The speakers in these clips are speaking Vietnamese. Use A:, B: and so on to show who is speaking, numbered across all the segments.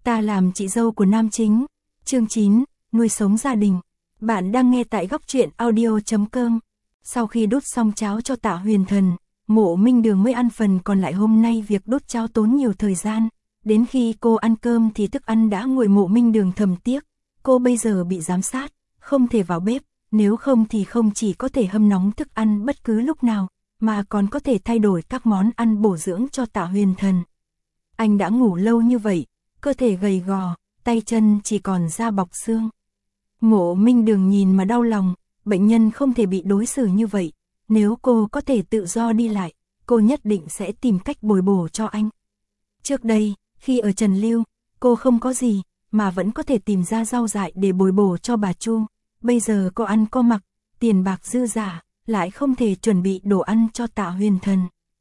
A: Ta làm chị dâu của nam chính. Chương 9, nuôi sống gia đình. Bạn đang nghe tại góc truyện audio.com. Sau khi đút xong cháo cho Tạ Huyền Thần, Mộ Minh Đường mới ăn phần còn lại. Hôm nay việc đút cháo tốn nhiều thời gian. Đến khi cô ăn cơm thì thức ăn đã nguội. Mộ Minh Đường thầm tiếc, cô bây giờ bị giám sát, không thể vào bếp, nếu không thì không chỉ có thể hâm nóng thức ăn bất cứ lúc nào, mà còn có thể thay đổi các món ăn bổ dưỡng cho Tạ Huyền Thần. Anh đã ngủ lâu như vậy, cơ thể gầy gò, tay chân chỉ còn da bọc xương. Mộ Minh Đường nhìn mà đau lòng, bệnh nhân không thể bị đối xử như vậy, nếu cô có thể tự do đi lại, cô nhất định sẽ tìm cách bồi bổ cho anh. Trước đây, khi ở Trần Lưu, cô không có gì, mà vẫn có thể tìm ra rau dại để bồi bổ cho bà Chu. Bây giờ cô ăn cô mặc, tiền bạc dư dả, lại không thể chuẩn bị đồ ăn cho Tạ Huyền Thần.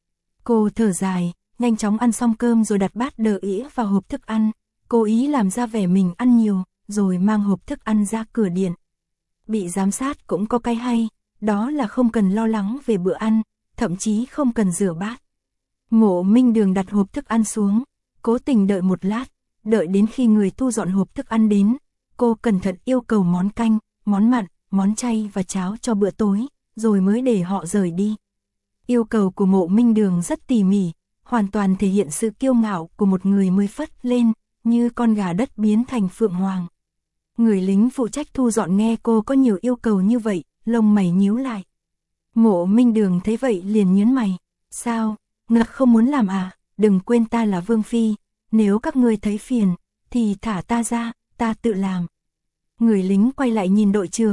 A: Cô thở dài, nhanh chóng ăn xong cơm rồi đặt bát đờ ĩa vào hộp thức ăn, cố ý làm ra vẻ mình ăn nhiều, rồi mang hộp thức ăn ra cửa điện. Bị giám sát cũng có cái hay, đó là không cần lo lắng về bữa ăn, thậm chí không cần rửa bát. Mộ Minh Đường đặt hộp thức ăn xuống, cố tình đợi một lát, đợi đến khi người thu dọn hộp thức ăn đến, cô cẩn thận yêu cầu món canh, món mặn, món chay và cháo cho bữa tối, rồi mới để họ rời đi. Yêu cầu của Mộ Minh Đường rất tỉ mỉ, hoàn toàn thể hiện sự kiêu ngạo của một người mới phất lên, như con gà đất biến thành phượng hoàng. Người lính phụ trách thu dọn nghe cô có nhiều yêu cầu như vậy, lông mày nhíu lại. Mộ Minh Đường thấy vậy liền nhướng mày, sao, ngực không muốn làm à, đừng quên ta là Vương Phi, nếu các ngươi thấy phiền, thì thả ta ra, ta tự làm. Người lính quay lại nhìn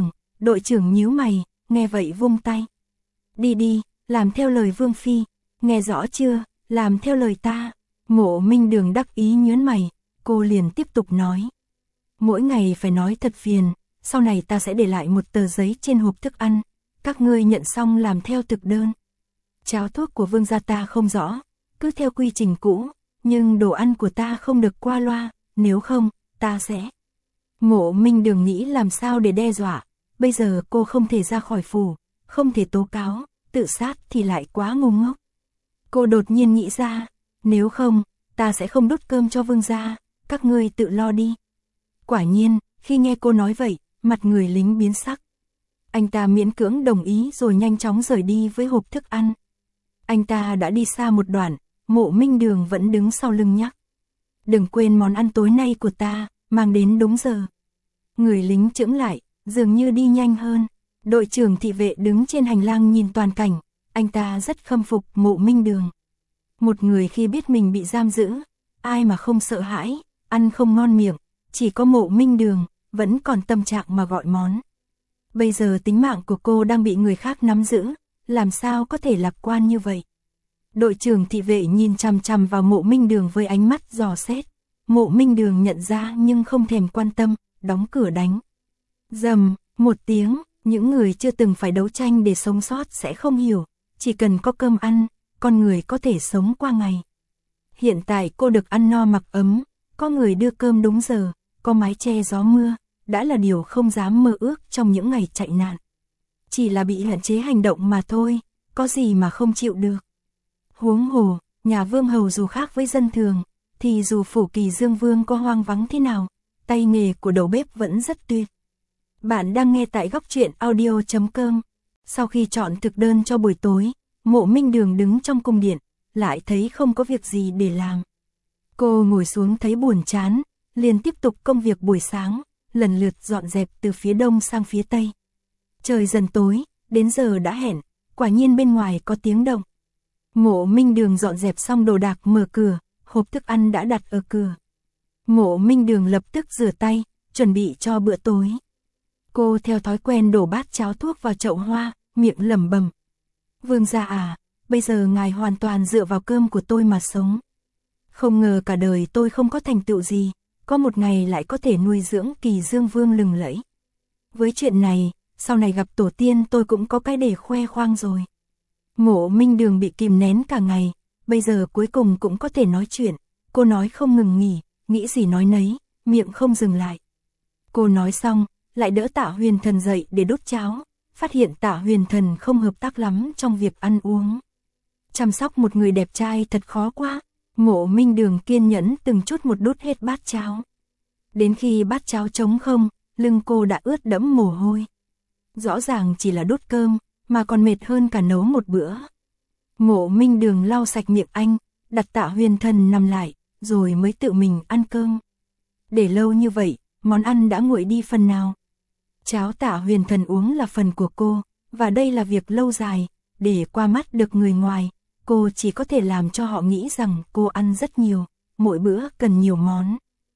A: đội trưởng nhíu mày, nghe vậy vung tay. Đi đi, làm theo lời Vương Phi, nghe rõ chưa, làm theo lời ta. Mộ Minh Đường đắc ý nhướng mày, cô liền tiếp tục nói. Mỗi ngày phải nói thật phiền, sau này ta sẽ để lại một tờ giấy trên hộp thức ăn, các ngươi nhận xong làm theo thực đơn. Cháo thuốc của Vương gia ta không rõ, cứ theo quy trình cũ, nhưng đồ ăn của ta không được qua loa, nếu không, ta sẽ... Mộ Minh Đường nghĩ làm sao để đe dọa, bây giờ cô không thể ra khỏi phủ, không thể tố cáo, tự sát thì lại quá ngu ngốc. Cô đột nhiên nghĩ ra, nếu không, ta sẽ không đút cơm cho Vương gia, các ngươi tự lo đi. Quả nhiên, khi nghe cô nói vậy, mặt người lính biến sắc. Anh ta miễn cưỡng đồng ý rồi nhanh chóng rời đi với hộp thức ăn. Anh ta đã đi xa một đoạn, Mộ Minh Đường vẫn đứng sau lưng nhắc. Đừng quên món ăn tối nay của ta, mang đến đúng giờ. Người lính chững lại, dường như đi nhanh hơn. Đội trưởng thị vệ đứng trên hành lang nhìn toàn cảnh, anh ta rất khâm phục Mộ Minh Đường. Một người khi biết mình bị giam giữ, ai mà không sợ hãi, ăn không ngon miệng, chỉ có Mộ Minh Đường, vẫn còn tâm trạng mà gọi món. Bây giờ tính mạng của cô đang bị người khác nắm giữ, làm sao có thể lạc quan như vậy. Đội trưởng thị vệ nhìn chằm chằm vào Mộ Minh Đường với ánh mắt dò xét. Mộ Minh Đường nhận ra nhưng không thèm quan tâm, đóng cửa đánh. Rầm, một tiếng, những người chưa từng phải đấu tranh để sống sót sẽ không hiểu, chỉ cần có cơm ăn, con người có thể sống qua ngày. Hiện tại cô được ăn no mặc ấm, có người đưa cơm đúng giờ, có mái che gió mưa, đã là điều không dám mơ ước trong những ngày chạy nạn. Chỉ là bị hạn chế hành động mà thôi, có gì mà không chịu được. Huống hồ, nhà vương hầu dù khác với dân thường, thì dù phủ Kỳ Dương Vương có hoang vắng thế nào, tay nghề của đầu bếp vẫn rất tuyệt. Bạn đang nghe tại góc truyện audio.com. Sau khi chọn thực đơn cho buổi tối, Mộ Minh Đường đứng trong cung điện, lại thấy không có việc gì để làm. Cô ngồi xuống thấy buồn chán, liền tiếp tục công việc buổi sáng, lần lượt dọn dẹp từ phía đông sang phía tây. Trời dần tối, đến giờ đã hẹn, quả nhiên bên ngoài có tiếng động. Mộ Minh Đường dọn dẹp xong đồ đạc mở cửa, hộp thức ăn đã đặt ở cửa. Mộ Minh Đường lập tức rửa tay, chuẩn bị cho bữa tối. Cô theo thói quen đổ bát cháo thuốc vào chậu hoa, miệng lẩm bẩm. Vương gia à, bây giờ ngài hoàn toàn dựa vào cơm của tôi mà sống. Không ngờ cả đời tôi không có thành tựu gì, có một ngày lại có thể nuôi dưỡng Kỳ Dương Vương lừng lẫy. Với chuyện này, sau này gặp tổ tiên tôi cũng có cái để khoe khoang rồi. Mộ Minh Đường bị kìm nén cả ngày, bây giờ cuối cùng cũng có thể nói chuyện. Cô nói không ngừng nghỉ, nghĩ gì nói nấy, miệng không dừng lại. Cô nói xong, lại đỡ Tạ Huyền Thần dậy để đút cháo, phát hiện Tạ Huyền Thần không hợp tác lắm trong việc ăn uống. Chăm sóc một người đẹp trai thật khó quá. Mộ Minh Đường kiên nhẫn từng chút một đút hết bát cháo. Đến khi bát cháo trống không, lưng cô đã ướt đẫm mồ hôi. Rõ ràng chỉ là đút cơm, mà còn mệt hơn cả nấu một bữa. Mộ Minh Đường lau sạch miệng anh, đặt Tạ Huyền Thần nằm lại, rồi mới tự mình ăn cơm. Để lâu như vậy, món ăn đã nguội đi phần nào. Cháo Tạ Huyền Thần uống là phần của cô, và đây là việc lâu dài, để qua mắt được người ngoài, cô chỉ có thể làm cho họ nghĩ rằng cô ăn rất nhiều, mỗi bữa cần nhiều món.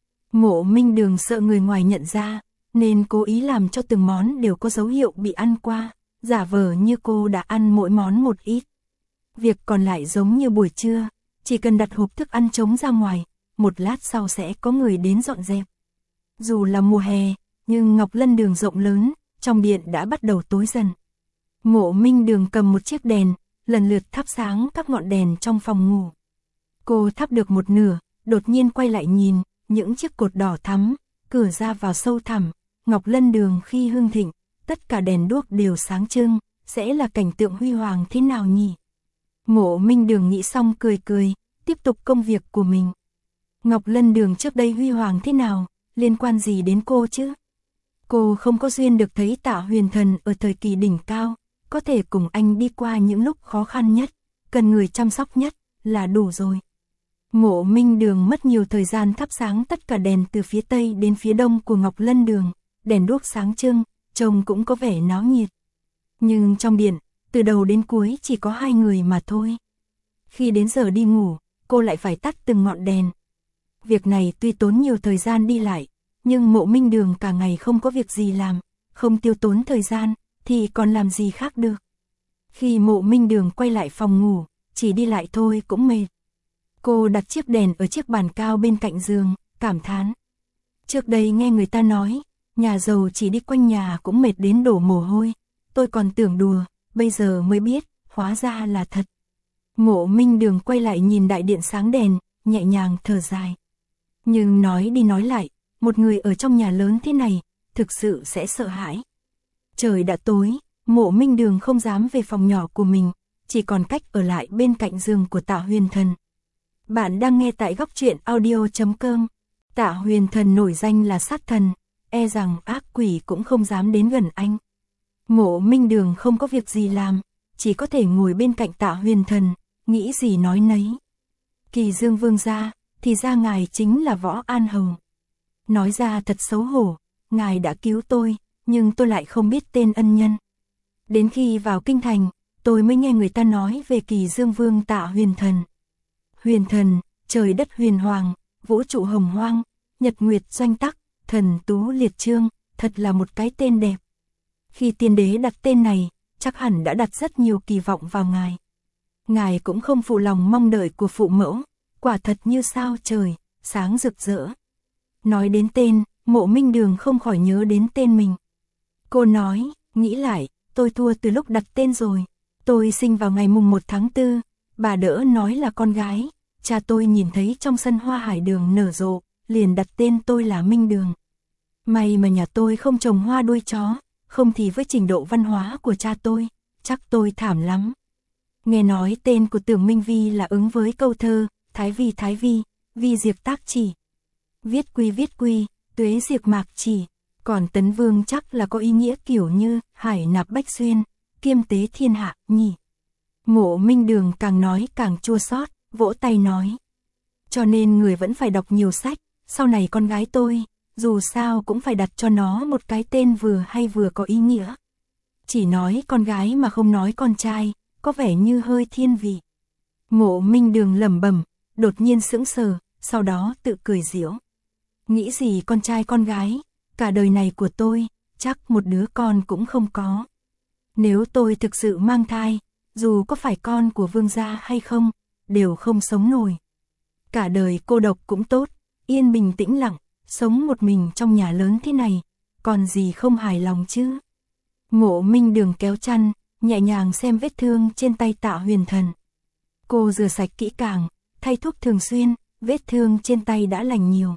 A: Mộ Minh Đường sợ người ngoài nhận ra, nên cố ý làm cho từng món đều có dấu hiệu bị ăn qua, giả vờ như cô đã ăn mỗi món một ít. Việc còn lại giống như buổi trưa, chỉ cần đặt hộp thức ăn trống ra ngoài, một lát sau sẽ có người đến dọn dẹp. Dù là mùa hè, nhưng Ngọc Lân Đường rộng lớn, trong điện đã bắt đầu tối dần. Mộ Minh Đường cầm một chiếc đèn, lần lượt thắp sáng các ngọn đèn trong phòng ngủ. Cô thắp được một nửa, đột nhiên quay lại nhìn, những chiếc cột đỏ thắm, cửa ra vào sâu thẳm, Ngọc Lân Đường khi hưng thịnh, tất cả đèn đuốc đều sáng trưng, sẽ là cảnh tượng huy hoàng thế nào nhỉ? Mộ Minh Đường nghĩ xong cười cười, tiếp tục công việc của mình. Ngọc Lân Đường trước đây huy hoàng thế nào, liên quan gì đến cô chứ? Cô không có duyên được thấy Tạ Huyền Thần ở thời kỳ đỉnh cao, có thể cùng anh đi qua những lúc khó khăn nhất, cần người chăm sóc nhất, là đủ rồi. Mộ Minh Đường mất nhiều thời gian thắp sáng tất cả đèn từ phía tây đến phía đông của Ngọc Lân Đường, đèn đuốc sáng trưng, trông cũng có vẻ náo nhiệt. Nhưng trong điện, từ đầu đến cuối chỉ có hai người mà thôi. Khi đến giờ đi ngủ, cô lại phải tắt từng ngọn đèn. Việc này tuy tốn nhiều thời gian đi lại, nhưng Mộ Minh Đường cả ngày không có việc gì làm, không tiêu tốn thời gian, thì còn làm gì khác được. Khi Mộ Minh Đường quay lại phòng ngủ, chỉ đi lại thôi cũng mệt. Cô đặt chiếc đèn ở chiếc bàn cao bên cạnh giường, cảm thán. Trước đây nghe người ta nói, nhà giàu chỉ đi quanh nhà cũng mệt đến đổ mồ hôi. Tôi còn tưởng đùa, bây giờ mới biết, hóa ra là thật. Mộ Minh Đường quay lại nhìn đại điện sáng đèn, nhẹ nhàng thở dài. Nhưng nói đi nói lại, một người ở trong nhà lớn thế này, thực sự sẽ sợ hãi. Trời đã tối, Mộ Minh Đường không dám về phòng nhỏ của mình, chỉ còn cách ở lại bên cạnh giường của Tạ Huyền Thần. Bạn đang nghe tại góc truyện audio.com. Tạ Huyền Thần nổi danh là sát thần, e rằng ác quỷ cũng không dám đến gần anh. Mộ Minh Đường không có việc gì làm, chỉ có thể ngồi bên cạnh Tạ Huyền Thần, nghĩ gì nói nấy. Kỳ Dương Vương gia, thì ra ngài chính là Võ An Hầu. Nói ra thật xấu hổ, ngài đã cứu tôi, nhưng tôi lại không biết tên ân nhân. Đến khi vào kinh thành, tôi mới nghe người ta nói về Kỳ Dương Vương Tạ Huyền Thần. Huyền thần, trời đất huyền hoàng, vũ trụ hồng hoang, nhật nguyệt doanh tắc, thần tú liệt trương, thật là một cái tên đẹp. Khi tiên đế đặt tên này, chắc hẳn đã đặt rất nhiều kỳ vọng vào ngài. Ngài cũng không phụ lòng mong đợi của phụ mẫu, quả thật như sao trời, sáng rực rỡ. Nói đến tên, Mộ Minh Đường không khỏi nhớ đến tên mình. Cô nói, nghĩ lại, tôi thua từ lúc đặt tên rồi. Tôi sinh vào ngày mùng 1 tháng 4, bà đỡ nói là con gái. Cha tôi nhìn thấy trong sân hoa hải đường nở rộ, liền đặt tên tôi là Minh Đường. May mà nhà tôi không trồng hoa đuôi chó, không thì với trình độ văn hóa của cha tôi, chắc tôi thảm lắm. Nghe nói tên của Tưởng Minh Vi là ứng với câu thơ, Thái Vi, vi diệt tác chỉ. Viết quy, tuế diệt mạc chỉ. Còn Tấn Vương chắc là có ý nghĩa kiểu như hải nạp bách xuyên, kiêm tế thiên hạ, nhỉ. Mộ Minh Đường càng nói càng chua xót, vỗ tay nói. Cho nên người vẫn phải đọc nhiều sách, sau này con gái tôi, dù sao cũng phải đặt cho nó một cái tên vừa hay vừa có ý nghĩa. Chỉ nói con gái mà không nói con trai, có vẻ như hơi thiên vị. Mộ Minh Đường lẩm bẩm, đột nhiên sững sờ, sau đó tự cười giễu. Nghĩ gì con trai con gái, cả đời này của tôi, chắc một đứa con cũng không có. Nếu tôi thực sự mang thai, dù có phải con của vương gia hay không, đều không sống nổi. Cả đời cô độc cũng tốt, yên bình tĩnh lặng, sống một mình trong nhà lớn thế này, còn gì không hài lòng chứ. Mộ Minh Đường kéo chăn, nhẹ nhàng xem vết thương trên tay Tạ Huyền Thần. Cô rửa sạch kỹ càng, thay thuốc thường xuyên, vết thương trên tay đã lành nhiều.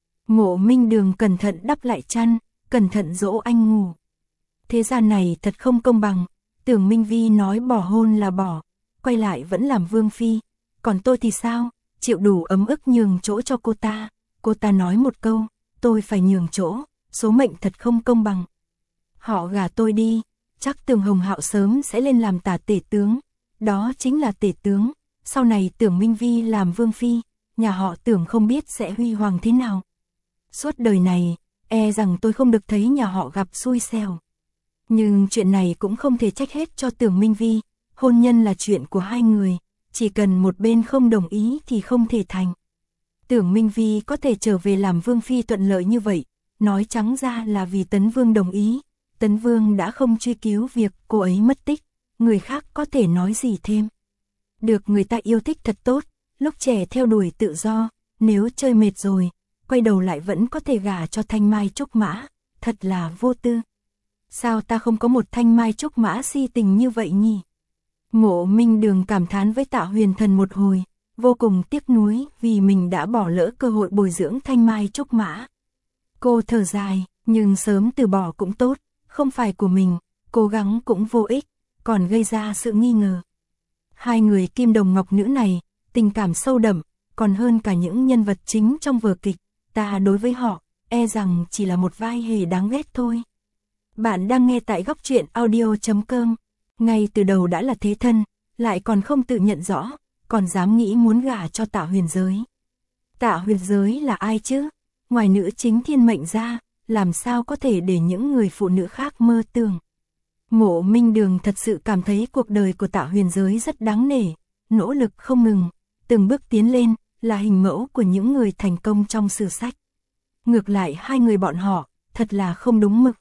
A: Mộ Minh Đường cẩn thận đắp lại chăn, cẩn thận dỗ anh ngủ. Thế gian này thật không công bằng, Tưởng Minh Vi nói bỏ hôn là bỏ, quay lại vẫn làm vương phi, còn tôi thì sao, chịu đủ ấm ức nhường chỗ cho cô ta. Cô ta nói một câu, tôi phải nhường chỗ, số mệnh thật không công bằng. Họ gả tôi đi, chắc Tưởng Hồng Hạo sớm sẽ lên làm tả tể tướng. Đó chính là tể tướng, sau này Tưởng Minh Vi làm vương phi, nhà họ Tưởng không biết sẽ huy hoàng thế nào. Suốt đời này, e rằng tôi không được thấy nhà họ gặp xui xẻo. Nhưng chuyện này cũng không thể trách hết cho Tưởng Minh Vi, hôn nhân là chuyện của hai người, chỉ cần một bên không đồng ý thì không thể thành. Tưởng Minh Vi có thể trở về làm vương phi thuận lợi như vậy, nói trắng ra là vì Tấn Vương đồng ý. Tấn Vương đã không truy cứu việc cô ấy mất tích, người khác có thể nói gì thêm. Được người ta yêu thích thật tốt, lúc trẻ theo đuổi tự do, nếu chơi mệt rồi, quay đầu lại vẫn có thể gả cho Thanh Mai Trúc Mã, thật là vô tư. Sao ta không có một Thanh Mai Trúc Mã si tình như vậy nhỉ? Mộ Minh Đường cảm thán với Tạ Huyền Thần một hồi, vô cùng tiếc nuối vì mình đã bỏ lỡ cơ hội bồi dưỡng Thanh Mai Trúc Mã. Cô thở dài, nhưng sớm từ bỏ cũng tốt, không phải của mình, cố gắng cũng vô ích, còn gây ra sự nghi ngờ. Hai người kim đồng ngọc nữ này, tình cảm sâu đậm, còn hơn cả những nhân vật chính trong vở kịch, ta đối với họ, e rằng chỉ là một vai hề đáng ghét thôi. Bạn đang nghe tại góc truyện audio.com, ngay từ đầu đã là thế thân, lại còn không tự nhận rõ, còn dám nghĩ muốn gả cho Tạ Huyền Giới. Tạ Huyền Giới là ai chứ? Ngoài nữ chính thiên mệnh ra, làm sao có thể để những người phụ nữ khác mơ tưởng. Mộ Minh Đường thật sự cảm thấy cuộc đời của Tạ Huyền Giới rất đáng nể, nỗ lực không ngừng, từng bước tiến lên, là hình mẫu của những người thành công trong sử sách. Ngược lại hai người bọn họ, thật là không đúng mực.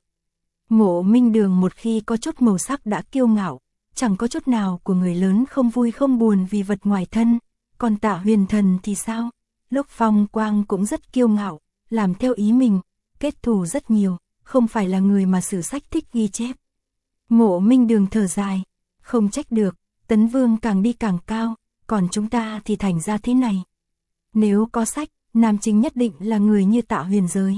A: Mộ Minh Đường một khi có chút màu sắc đã kiêu ngạo, chẳng có chút nào của người lớn không vui không buồn vì vật ngoài thân, còn Tạ Huyền Thần thì sao? Lúc phong quang cũng rất kiêu ngạo, làm theo ý mình, kết thù rất nhiều, không phải là người mà sử sách thích ghi chép. Mộ Minh Đường thở dài, không trách được, Tấn Vương càng đi càng cao, còn chúng ta thì thành ra thế này. Nếu có sách, nam chính nhất định là người như Tạ Huyền Giới.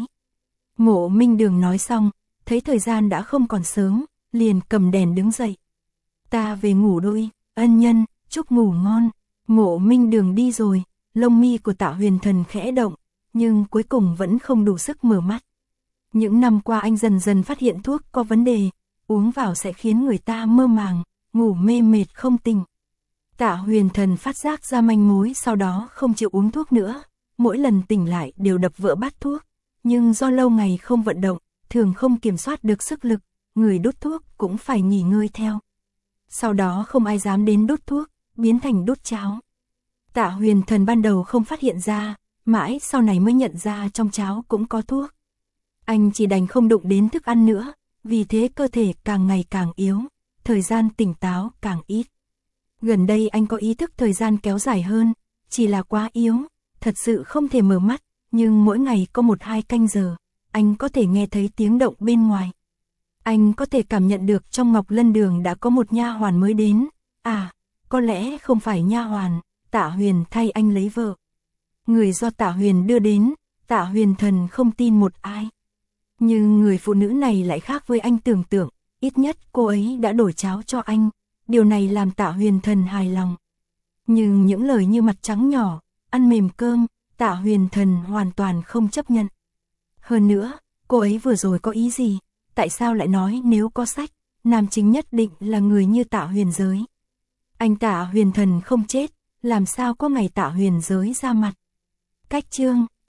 A: Mộ Minh Đường nói xong, thấy thời gian đã không còn sớm, liền cầm đèn đứng dậy. Ta về ngủ đôi, ân nhân, chúc ngủ ngon. Mộ Minh Đường đi rồi, lông mi của Tạ Huyền Thần khẽ động, nhưng cuối cùng vẫn không đủ sức mở mắt. Những năm qua anh dần dần phát hiện thuốc có vấn đề, uống vào sẽ khiến người ta mơ màng, ngủ mê mệt không tỉnh. Tạ Huyền Thần phát giác ra manh mối, sau đó không chịu uống thuốc nữa, mỗi lần tỉnh lại đều đập vỡ bát thuốc, nhưng do lâu ngày không vận động, thường không kiểm soát được sức lực, người đốt thuốc cũng phải nghỉ ngơi theo. Sau đó không ai dám đến đốt thuốc, biến thành đốt cháo. Tạ Huyền Thần ban đầu không phát hiện ra, mãi sau này mới nhận ra trong cháo cũng có thuốc. Anh chỉ đành không đụng đến thức ăn nữa, vì thế cơ thể càng ngày càng yếu, thời gian tỉnh táo càng ít. Gần đây anh có ý thức thời gian kéo dài hơn, chỉ là quá yếu, thật sự không thể mở mắt, nhưng mỗi ngày có 1-2 canh giờ, anh có thể nghe thấy tiếng động bên ngoài. Anh có thể cảm nhận được trong Ngọc Lân Đường đã có một nha hoàn mới đến, à, có lẽ không phải nha hoàn, Tạ Huyền thay anh lấy vợ. Người do Tạ Huyền đưa đến, Tạ Huyền Thần không tin một ai. Nhưng người phụ nữ này lại khác với anh tưởng tượng, ít nhất cô ấy đã đổi cháo cho anh, điều này làm Tạ Huyền Thần hài lòng. Nhưng những lời như mặt trắng nhỏ, ăn mềm cơm, Tạ Huyền Thần hoàn toàn không chấp nhận. Hơn nữa, cô ấy vừa rồi có ý gì? Tại sao lại nói nếu có sách, nam chính nhất định là người như Tạ Huyền Giới? Anh Tạ Huyền Thần không chết, làm sao có ngày Tạ Huyền Giới ra mặt? Cách chương